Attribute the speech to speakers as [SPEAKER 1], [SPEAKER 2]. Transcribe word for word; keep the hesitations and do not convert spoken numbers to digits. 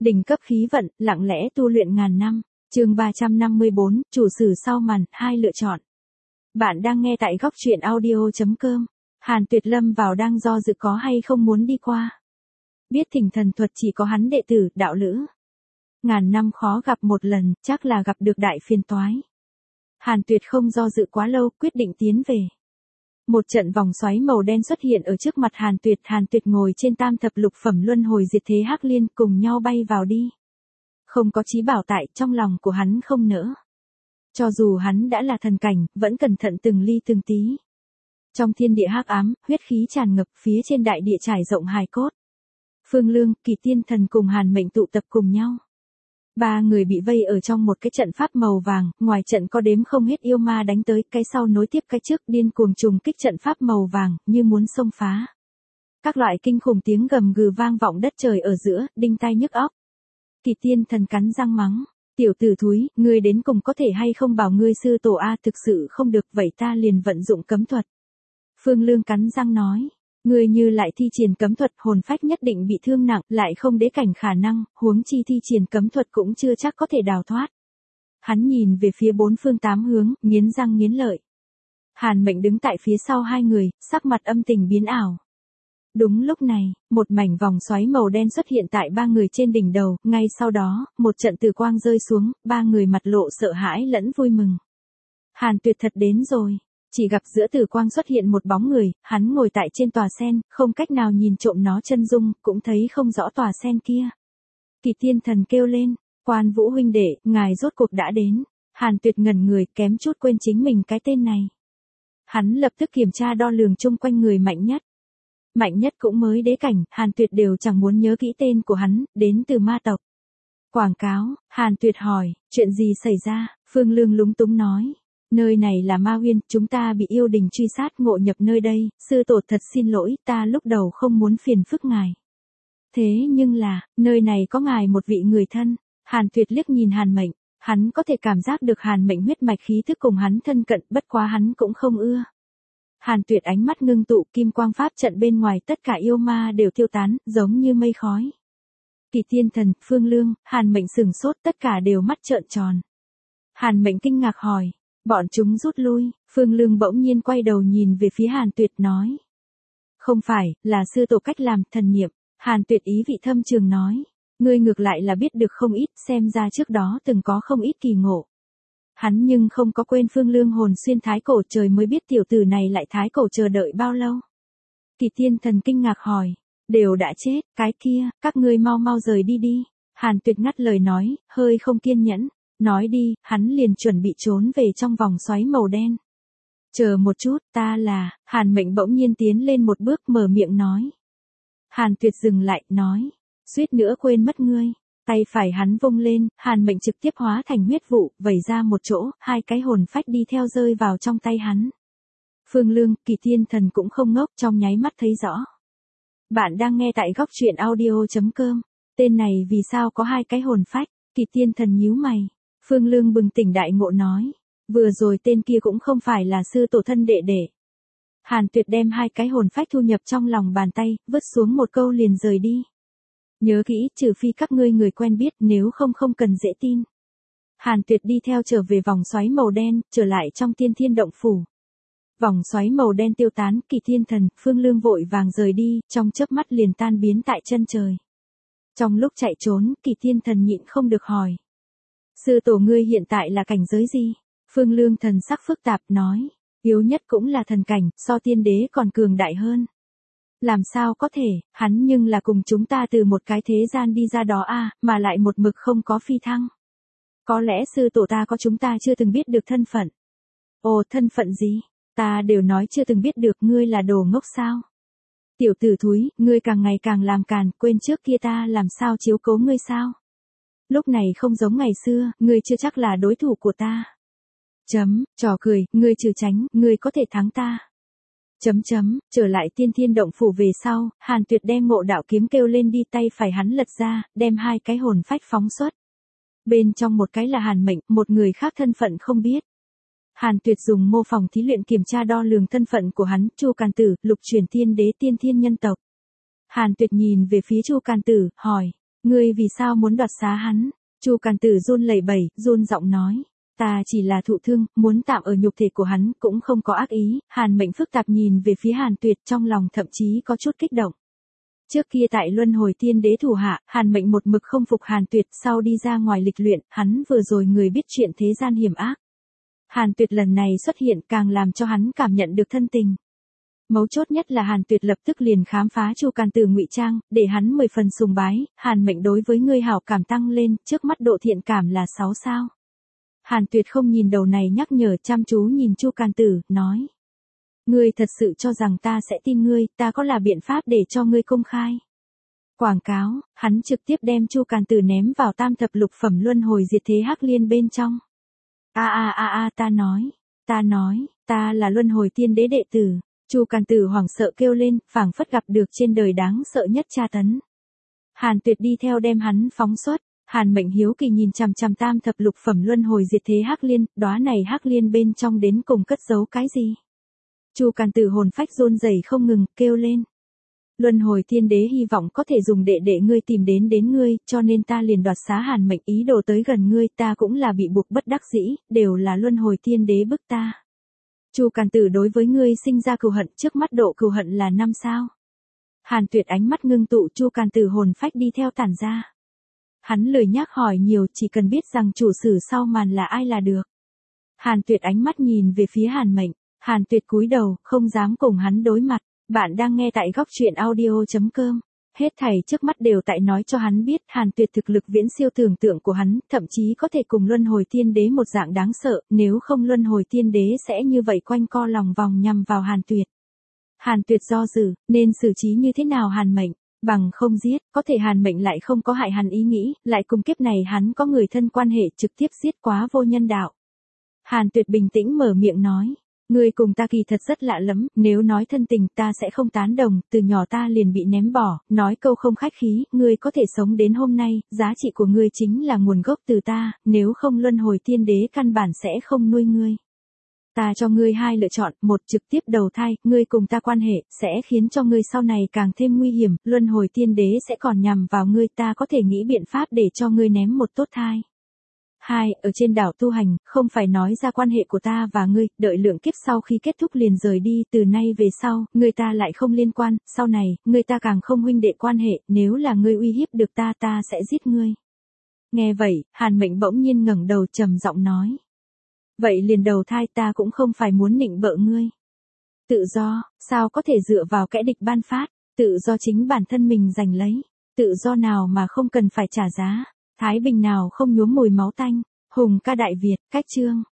[SPEAKER 1] Đỉnh cấp khí vận, lặng lẽ tu luyện ngàn năm. Chương ba trăm năm mươi bốn, chủ sử sau màn, hai lựa chọn. Bạn đang nghe tại góc truyện audio chấm com. Hàn Tuyệt lâm vào đang do dự có hay không muốn đi qua. Biết thỉnh thần thuật chỉ có hắn đệ tử, đạo lữ. Ngàn năm khó gặp một lần, chắc là gặp được đại phiền toái. Hàn Tuyệt không do dự quá lâu, quyết định tiến về. Một trận vòng xoáy màu đen xuất hiện ở trước mặt Hàn Tuyệt, Hàn Tuyệt ngồi trên tam thập lục phẩm luân hồi diệt thế hắc liên, cùng nhau bay vào đi. Không có chí bảo tại, trong lòng của hắn không nỡ. Cho dù hắn đã là thần cảnh, vẫn cẩn thận từng ly từng tí. Trong thiên địa hắc ám, huyết khí tràn ngập, phía trên đại địa trải rộng hài cốt. Phương Lương, Kỳ Tiên Thần cùng Hàn Mệnh tụ tập cùng nhau. Ba người bị vây ở trong một cái trận pháp màu vàng, ngoài trận có đếm không hết yêu ma đánh tới, cái sau nối tiếp cái trước, điên cuồng trùng kích trận pháp màu vàng, như muốn xông phá. Các loại kinh khủng tiếng gầm gừ vang vọng đất trời ở giữa, đinh tai nhức óc. Kỳ Tiên Thần cắn răng mắng, tiểu tử thúi, ngươi đến cùng có thể hay không bảo ngươi sư tổ a, thực sự không được, vậy ta liền vận dụng cấm thuật. Phương Lương cắn răng nói, ngươi như lại thi triển cấm thuật, hồn phách nhất định bị thương nặng, lại không đế cảnh khả năng, huống chi thi triển cấm thuật cũng chưa chắc có thể đào thoát. Hắn nhìn về phía bốn phương tám hướng, nghiến răng nghiến lợi. Hàn Mệnh đứng tại phía sau hai người, sắc mặt âm tình biến ảo. Đúng lúc này, một mảnh vòng xoáy màu đen xuất hiện tại ba người trên đỉnh đầu, ngay sau đó, một trận tử quang rơi xuống, ba người mặt lộ sợ hãi lẫn vui mừng. Hàn Tuyệt thật đến rồi. Chỉ gặp giữa tử quang xuất hiện một bóng người, hắn ngồi tại trên tòa sen, không cách nào nhìn trộm nó chân dung, cũng thấy không rõ tòa sen kia. Kỳ Tiên Thần kêu lên, Quan Vũ huynh đệ, ngài rốt cuộc đã đến. Hàn Tuyệt ngẩn người, kém chút quên chính mình cái tên này. Hắn lập tức kiểm tra đo lường chung quanh người mạnh nhất. Mạnh nhất cũng mới đế cảnh, Hàn Tuyệt đều chẳng muốn nhớ kỹ tên của hắn, đến từ ma tộc. Quảng cáo, Hàn Tuyệt hỏi, chuyện gì xảy ra, Phương Lương lúng túng nói. Nơi này là Ma Huyên, chúng ta bị yêu đình truy sát, ngộ nhập nơi đây, sư tổ thật xin lỗi, ta lúc đầu không muốn phiền phức ngài. Thế nhưng là, nơi này có ngài một vị người thân. Hàn Tuyệt liếc nhìn Hàn Mệnh, hắn có thể cảm giác được Hàn Mệnh huyết mạch khí thức cùng hắn thân cận, bất quá hắn cũng không ưa. Hàn Tuyệt ánh mắt ngưng tụ, kim quang pháp trận bên ngoài tất cả yêu ma đều tiêu tán, giống như mây khói. Kỳ Tiên Thần, Phương Lương, Hàn Mệnh sửng sốt, tất cả đều mắt trợn tròn. Hàn Mệnh kinh ngạc hỏi, bọn chúng rút lui, Phương Lương bỗng nhiên quay đầu nhìn về phía Hàn Tuyệt nói. Không phải, là sư tổ cách làm, thần niệm. Hàn Tuyệt ý vị thâm trường nói, ngươi ngược lại là biết được không ít, xem ra trước đó từng có không ít kỳ ngộ. Hắn nhưng không có quên Phương Lương hồn xuyên thái cổ, trời mới biết tiểu tử này lại thái cổ chờ đợi bao lâu. Kỳ Tiên Thần kinh ngạc hỏi, đều đã chết, cái kia, các ngươi mau mau rời đi đi. Hàn Tuyệt ngắt lời nói, hơi không kiên nhẫn, nói đi, hắn liền chuẩn bị trốn về trong vòng xoáy màu đen. Chờ một chút, ta là, Hàn Mệnh bỗng nhiên tiến lên một bước mở miệng nói. Hàn Tuyệt dừng lại, nói, suýt nữa quên mất ngươi. Tay phải hắn vung lên, Hàn Mệnh trực tiếp hóa thành huyết vụ, vẩy ra một chỗ, hai cái hồn phách đi theo rơi vào trong tay hắn. Phương Lương, Kỳ Tiên Thần cũng không ngốc, trong nháy mắt thấy rõ. Bạn đang nghe tại góc truyện audio chấm com. Tên này vì sao có hai cái hồn phách? Kỳ Tiên Thần nhíu mày. Phương Lương bừng tỉnh đại ngộ nói, vừa rồi tên kia cũng không phải là sư tổ thân đệ đệ. Hàn Tuyệt đem hai cái hồn phách thu nhập trong lòng bàn tay, vứt xuống một câu liền rời đi. Nhớ kỹ, trừ phi các ngươi người quen biết, nếu không không cần dễ tin. Hàn Tuyệt đi theo trở về vòng xoáy màu đen, trở lại trong Tiên Thiên động phủ. Vòng xoáy màu đen tiêu tán, Kỳ Tiên Thần, Phương Lương vội vàng rời đi, trong chớp mắt liền tan biến tại chân trời. Trong lúc chạy trốn, Kỳ Tiên Thần nhịn không được hỏi. Sư tổ ngươi hiện tại là cảnh giới gì? Phương Lương thần sắc phức tạp nói, yếu nhất cũng là thần cảnh, so tiên đế còn cường đại hơn. Làm sao có thể, hắn nhưng là cùng chúng ta từ một cái thế gian đi ra đó a, mà lại một mực không có phi thăng. Có lẽ sư tổ ta có chúng ta chưa từng biết được thân phận. Ồ, thân phận gì? Ta đều nói chưa từng biết được, ngươi là đồ ngốc sao? Tiểu tử thúi, ngươi càng ngày càng làm càn, quên trước kia ta làm sao chiếu cố ngươi sao? Lúc này không giống ngày xưa, ngươi chưa chắc là đối thủ của ta. Chấm, trò cười, ngươi trừ tránh, ngươi có thể thắng ta. Chấm chấm, trở lại Tiên Thiên động phủ về sau, Hàn Tuyệt đem Ngộ Đạo kiếm kêu lên đi, tay phải hắn lật ra, đem hai cái hồn phách phóng xuất. Bên trong một cái là Hàn Mệnh, một người khác thân phận không biết. Hàn Tuyệt dùng mô phỏng thí luyện kiểm tra đo lường thân phận của hắn, Chu Càn Tử, lục truyền tiên đế Tiên Thiên nhân tộc. Hàn Tuyệt nhìn về phía Chu Càn Tử, hỏi, Ngươi vì sao muốn đoạt xá hắn? Chu Càn Tử run lẩy bẩy, run giọng nói. Ta chỉ là thụ thương, muốn tạm ở nhục thể của hắn, cũng không có ác ý. Hàn Mệnh phức tạp nhìn về phía Hàn Tuyệt, trong lòng thậm chí có chút kích động. Trước kia tại Luân Hồi Tiên Đế thủ hạ, Hàn Mệnh một mực không phục Hàn Tuyệt, sau đi ra ngoài lịch luyện, hắn vừa rồi người biết chuyện thế gian hiểm ác. Hàn Tuyệt lần này xuất hiện càng làm cho hắn cảm nhận được thân tình. Mấu chốt nhất là Hàn Tuyệt lập tức liền khám phá Chu Càn Tử ngụy trang, để hắn mười phần sùng bái. Hàn Mệnh đối với ngươi hảo cảm tăng lên, trước mắt độ thiện cảm là sáu sao. Hàn Tuyệt không nhìn đầu này nhắc nhở, chăm chú nhìn Chu Càn Tử, nói. Ngươi thật sự cho rằng ta sẽ tin ngươi, ta có là biện pháp để cho ngươi công khai. Quảng cáo, hắn trực tiếp đem Chu Càn Tử ném vào tam thập lục phẩm luân hồi diệt thế hắc liên bên trong. A a a a ta nói, ta nói, ta là Luân Hồi Tiên Đế đệ tử. Chu Càn Tử hoảng sợ kêu lên, phảng phất gặp được trên đời đáng sợ nhất tra tấn. Hàn Tuyệt đi theo đem hắn phóng xuất. Hàn Mệnh hiếu kỳ nhìn chằm chằm tam thập lục phẩm luân hồi diệt thế hắc liên, đóa này hắc liên bên trong đến cùng cất giấu cái gì? Chu Càn Tử hồn phách run rẩy không ngừng, kêu lên. Luân Hồi Tiên Đế hy vọng có thể dùng đệ đệ ngươi tìm đến đến ngươi, cho nên ta liền đoạt xá Hàn Mệnh ý đồ tới gần ngươi, ta cũng là bị buộc bất đắc dĩ, đều là Luân Hồi Tiên Đế bức ta. Chu Càn Tử đối với ngươi sinh ra cừu hận, trước mắt độ cừu hận là năm sao. Hàn Tuyệt ánh mắt ngưng tụ, Chu Càn Tử hồn phách đi theo tản ra. Hắn lười nhác hỏi nhiều, chỉ cần biết rằng chủ sử sau màn là ai là được. Hàn Tuyệt ánh mắt nhìn về phía Hàn Mệnh, Hàn Tuyệt cúi đầu, không dám cùng hắn đối mặt. Bạn đang nghe tại góc truyện audio chấm com. Hết thảy trước mắt đều tại nói cho hắn biết, Hàn Tuyệt thực lực viễn siêu tưởng tượng của hắn, thậm chí có thể cùng Luân Hồi Tiên Đế một dạng đáng sợ, nếu không Luân Hồi Tiên Đế sẽ như vậy quanh co lòng vòng nhằm vào Hàn Tuyệt. Hàn Tuyệt do dự, nên xử trí như thế nào Hàn Mệnh? Bằng không giết, có thể Hàn Mệnh lại không có hại hắn ý nghĩ, lại cùng kiếp này hắn có người thân quan hệ, trực tiếp giết quá vô nhân đạo. Hàn Tuyệt bình tĩnh mở miệng nói. Ngươi cùng ta kỳ thật rất lạ lắm, nếu nói thân tình ta sẽ không tán đồng, từ nhỏ ta liền bị ném bỏ, nói câu không khách khí, ngươi có thể sống đến hôm nay, giá trị của ngươi chính là nguồn gốc từ ta, nếu không Luân Hồi Tiên Đế căn bản sẽ không nuôi ngươi. Ta cho ngươi hai lựa chọn, một trực tiếp đầu thai, ngươi cùng ta quan hệ, sẽ khiến cho ngươi sau này càng thêm nguy hiểm, Luân Hồi Tiên Đế sẽ còn nhằm vào ngươi, ta có thể nghĩ biện pháp để cho ngươi ném một tốt thai. Hai, ở trên đảo tu hành, không phải nói ra quan hệ của ta và ngươi, đợi lượng kiếp sau khi kết thúc liền rời đi, từ nay về sau, ngươi ta lại không liên quan, sau này, ngươi ta càng không huynh đệ quan hệ, nếu là ngươi uy hiếp được ta ta sẽ giết ngươi. Nghe vậy, Hàn Mệnh bỗng nhiên ngẩng đầu trầm giọng nói. Vậy liền đầu thai ta cũng không phải muốn nịnh bợ ngươi. Tự do, sao có thể dựa vào kẻ địch ban phát, tự do chính bản thân mình giành lấy, tự do nào mà không cần phải trả giá. Thái bình nào không nhuốm mùi máu tanh. Hùng ca Đại Việt, cách chương.